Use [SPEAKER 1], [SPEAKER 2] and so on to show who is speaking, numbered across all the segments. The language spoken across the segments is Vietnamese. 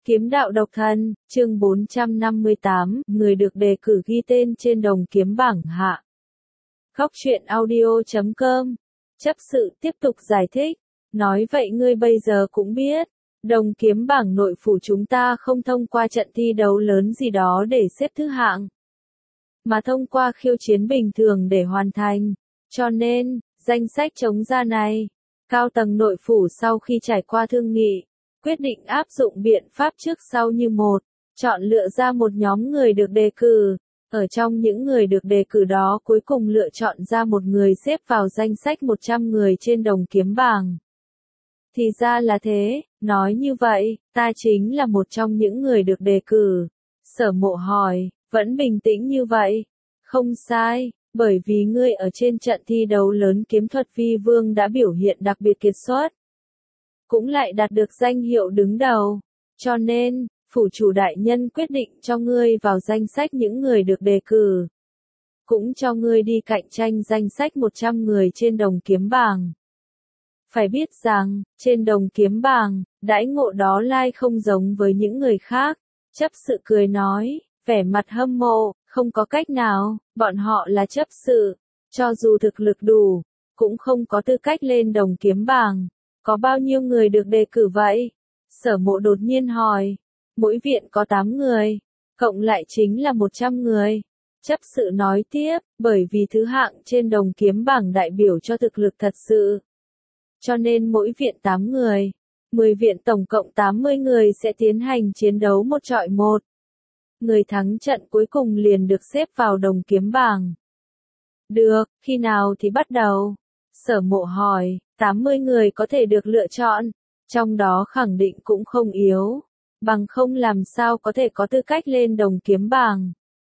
[SPEAKER 1] Kiếm đạo độc thân, chương 458, người được đề cử ghi tên trên đồng kiếm bảng hạ. Góc truyện audio.com. Chấp sự tiếp tục giải thích. Nói vậy ngươi bây giờ cũng biết, đồng kiếm bảng nội phủ chúng ta không thông qua trận thi đấu lớn gì đó để xếp thứ hạng, mà thông qua khiêu chiến bình thường để hoàn thành. Cho nên, danh sách trống ra này, cao tầng nội phủ sau khi trải qua thương nghị, quyết định áp dụng biện pháp trước sau như một, chọn lựa ra một nhóm người được đề cử. Ở trong những người được đề cử đó cuối cùng lựa chọn ra một người xếp vào danh sách 100 người trên đồng kiếm bảng. Thì ra là thế, nói như vậy, ta chính là một trong những người được đề cử. Sở Mộ hỏi, vẫn bình tĩnh như vậy. Không sai, bởi vì ngươi ở trên trận thi đấu lớn kiếm thuật vi vương đã biểu hiện đặc biệt kiệt xuất, cũng lại đạt được danh hiệu đứng đầu. Cho nên, phủ chủ đại nhân quyết định cho ngươi vào danh sách những người được đề cử. Cũng cho ngươi đi cạnh tranh danh sách 100 người trên đồng kiếm bảng. Phải biết rằng, trên đồng kiếm bảng, đãi ngộ đó lai không giống với những người khác. Chấp sự cười nói, vẻ mặt hâm mộ, không có cách nào, bọn họ là chấp sự. Cho dù thực lực đủ, cũng không có tư cách lên đồng kiếm bảng. Có bao nhiêu người được đề cử vậy? Sở Mộ đột nhiên hỏi. Mỗi viện có 8 người, cộng lại chính là 100 người. Chấp sự nói tiếp, bởi vì thứ hạng trên đồng kiếm bảng đại biểu cho thực lực thật sự. Cho nên mỗi viện 8 người, 10 viện tổng cộng 80 người sẽ tiến hành chiến đấu một chọi một. Người thắng trận cuối cùng liền được xếp vào đồng kiếm bảng. Được, khi nào thì bắt đầu? Sở Mộ hỏi, 80 người có thể được lựa chọn, trong đó khẳng định cũng không yếu. Bằng không làm sao có thể có tư cách lên đồng kiếm bảng.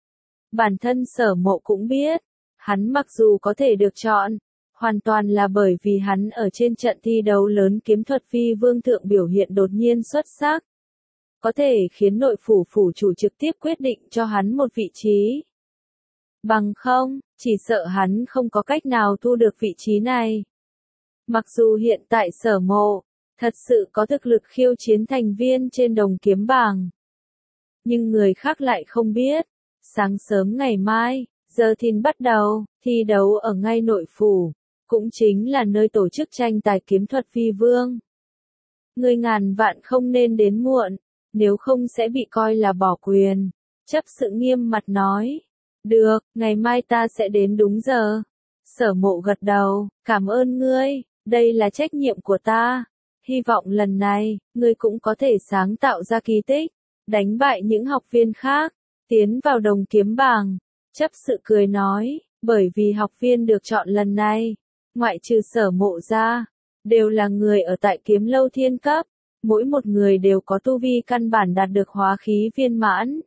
[SPEAKER 1] Bản thân Sở Mộ cũng biết, hắn mặc dù có thể được chọn, hoàn toàn là bởi vì hắn ở trên trận thi đấu lớn kiếm thuật vi vương thượng biểu hiện đột nhiên xuất sắc. Có thể khiến nội phủ phủ chủ trực tiếp quyết định cho hắn một vị trí. Bằng không, chỉ sợ hắn không có cách nào thu được vị trí này. Mặc dù hiện tại Sở Mộ thật sự có thực lực khiêu chiến thành viên trên đồng kiếm bảng, nhưng người khác lại không biết. Sáng sớm ngày mai, giờ thìn bắt đầu, thi đấu ở ngay nội phủ, cũng chính là nơi tổ chức tranh tài kiếm thuật vi vương. Người ngàn vạn không nên đến muộn, nếu không sẽ bị coi là bỏ quyền. Chấp sự nghiêm mặt nói. Được, ngày mai ta sẽ đến đúng giờ. Sở Mộ gật đầu, cảm ơn ngươi, đây là trách nhiệm của ta. Hy vọng lần này, ngươi cũng có thể sáng tạo ra kỳ tích, đánh bại những học viên khác, tiến vào đồng kiếm bảng. Chấp sự cười nói, bởi vì học viên được chọn lần này, ngoại trừ Sở Mộ ra, đều là người ở tại kiếm lâu thiên cấp, mỗi một người đều có tu vi căn bản đạt được hóa khí viên mãn.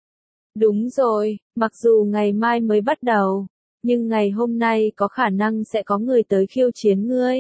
[SPEAKER 1] Đúng rồi, mặc dù ngày mai mới bắt đầu, nhưng ngày hôm nay có khả năng sẽ có người tới khiêu chiến ngươi.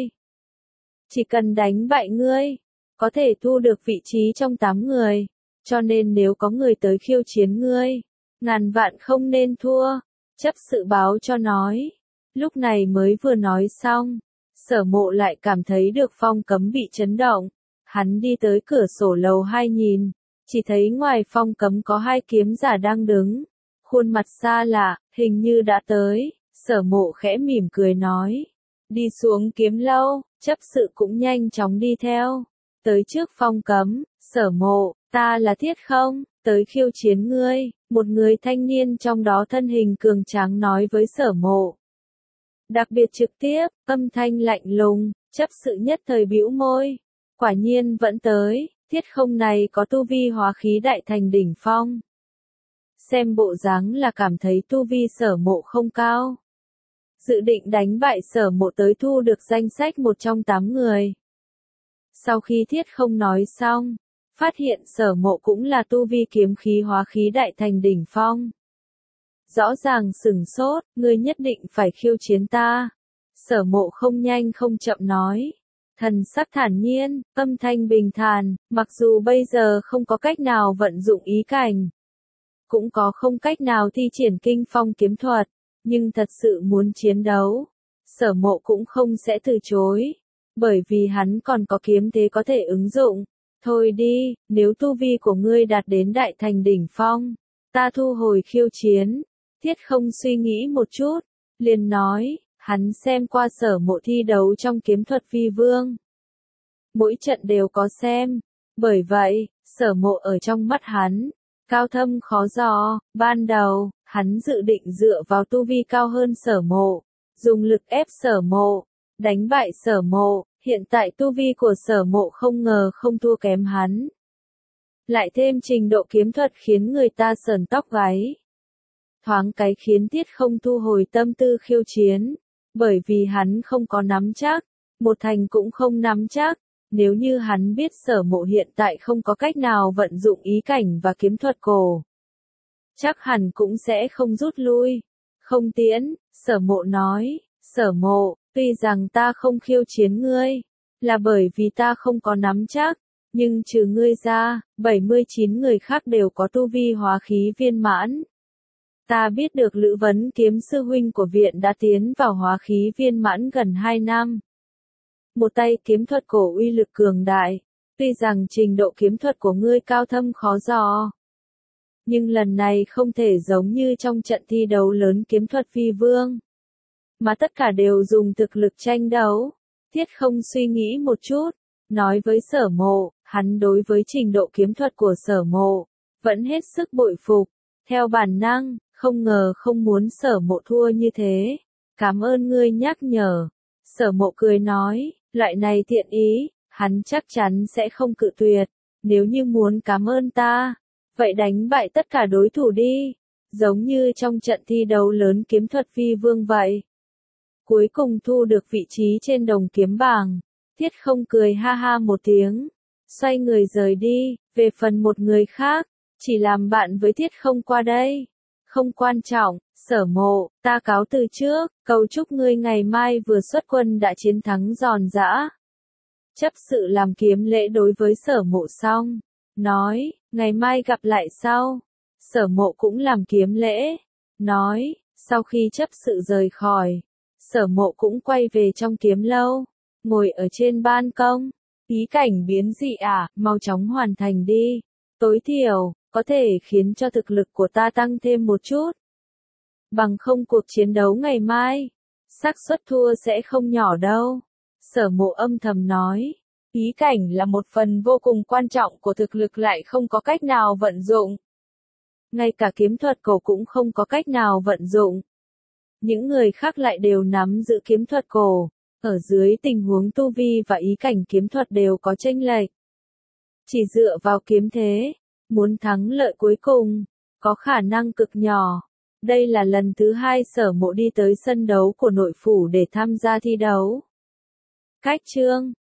[SPEAKER 1] Chỉ cần đánh bại ngươi, có thể thu được vị trí trong 8 người, cho nên nếu có người tới khiêu chiến ngươi, ngàn vạn không nên thua. Chấp sự báo cho nói. Lúc này mới vừa nói xong, Sở Mộ lại cảm thấy được phong cấm bị chấn động. Hắn đi tới cửa sổ lầu 2 nhìn, chỉ thấy ngoài phong cấm có 2 kiếm giả đang đứng. Khuôn mặt xa lạ, hình như đã tới. Sở Mộ khẽ mỉm cười nói. Đi xuống kiếm lâu, chấp sự cũng nhanh chóng đi theo. Tới trước phong cấm, Sở Mộ, ta là Thiết Không, tới khiêu chiến ngươi. Một người thanh niên trong đó thân hình cường tráng nói với Sở Mộ. Đặc biệt trực tiếp, âm thanh lạnh lùng, chấp sự nhất thời bĩu môi. Quả nhiên vẫn tới, Thiết Không này có tu vi hóa khí đại thành đỉnh phong. Xem bộ dáng là cảm thấy tu vi Sở Mộ không cao. Dự định đánh bại Sở Mộ tới thu được danh sách một trong 8 người. Sau khi Thiết Không nói xong, phát hiện Sở Mộ cũng là tu vi kiếm khí hóa khí đại thành đỉnh phong. Rõ ràng sửng sốt, ngươi nhất định phải khiêu chiến ta. Sở Mộ không nhanh không chậm nói. Thần sắc thản nhiên, âm thanh bình thản, mặc dù bây giờ không có cách nào vận dụng ý cảnh, cũng có không cách nào thi triển kinh phong kiếm thuật, nhưng thật sự muốn chiến đấu, Sở Mộ cũng không sẽ từ chối, bởi vì hắn còn có kiếm thế có thể ứng dụng. Thôi đi, nếu tu vi của ngươi đạt đến đại thành đỉnh phong, ta thu hồi khiêu chiến. Thiết Không suy nghĩ một chút, liền nói, hắn xem qua Sở Mộ thi đấu trong kiếm thuật vi vương. Mỗi trận đều có xem, bởi vậy, Sở Mộ ở trong mắt hắn, cao thâm khó dò. Ban đầu, hắn dự định dựa vào tu vi cao hơn Sở Mộ, dùng lực ép Sở Mộ, đánh bại Sở Mộ. Hiện tại tu vi của Sở Mộ không ngờ không thua kém hắn. Lại thêm trình độ kiếm thuật khiến người ta sởn tóc gáy. Thoáng cái khiến Thiết Không thu hồi tâm tư khiêu chiến, bởi vì hắn không có nắm chắc, một thành cũng không nắm chắc. Nếu như hắn biết Sở Mộ hiện tại không có cách nào vận dụng ý cảnh và kiếm thuật cổ, chắc hẳn cũng sẽ không rút lui. Không tiễn, Sở Mộ nói, Sở Mộ, tuy rằng ta không khiêu chiến ngươi, là bởi vì ta không có nắm chắc, nhưng trừ ngươi ra, 79 người khác đều có tu vi hóa khí viên mãn. Ta biết được Lữ Vấn Kiếm sư huynh của viện đã tiến vào hóa khí viên mãn gần 2 năm. Một tay kiếm thuật cổ uy lực cường đại, tuy rằng trình độ kiếm thuật của ngươi cao thâm khó dò, nhưng lần này không thể giống như trong trận thi đấu lớn kiếm thuật vi vương, mà tất cả đều dùng thực lực tranh đấu. Thiết Không suy nghĩ một chút, nói với Sở Mộ, hắn đối với trình độ kiếm thuật của Sở Mộ, vẫn hết sức bội phục, theo bản năng, không ngờ không muốn Sở Mộ thua như thế. Cảm ơn ngươi nhắc nhở. Sở Mộ cười nói, loại này thiện ý, hắn chắc chắn sẽ không cự tuyệt, nếu như muốn cảm ơn ta, vậy đánh bại tất cả đối thủ đi, giống như trong trận thi đấu lớn kiếm thuật vi vương vậy. Cuối cùng thu được vị trí trên đồng kiếm bảng, Thiết Không cười ha ha một tiếng, xoay người rời đi. Về phần một người khác, chỉ làm bạn với Thiết Không qua đây. Không quan trọng, Sở Mộ, ta cáo từ trước, cầu chúc ngươi ngày mai vừa xuất quân đã chiến thắng giòn giã. Chấp sự làm kiếm lễ đối với Sở Mộ xong, nói, ngày mai gặp lại sau. Sở Mộ cũng làm kiếm lễ, nói, sau khi chấp sự rời khỏi, Sở Mộ cũng quay về trong kiếm lâu, ngồi ở trên ban công. Ý cảnh biến dị à, mau chóng hoàn thành đi. Tối thiểu, có thể khiến cho thực lực của ta tăng thêm một chút. Bằng không cuộc chiến đấu ngày mai, xác suất thua sẽ không nhỏ đâu. Sở Mộ âm thầm nói, ý cảnh là một phần vô cùng quan trọng của thực lực lại không có cách nào vận dụng. Ngay cả kiếm thuật cổ cũng không có cách nào vận dụng. Những người khác lại đều nắm giữ kiếm thuật cổ, ở dưới tình huống tu vi và ý cảnh kiếm thuật đều có chênh lệch. Chỉ dựa vào kiếm thế, muốn thắng lợi cuối cùng, có khả năng cực nhỏ. Đây là lần thứ 2 Sở Mộ đi tới sân đấu của nội phủ để tham gia thi đấu. Cách chương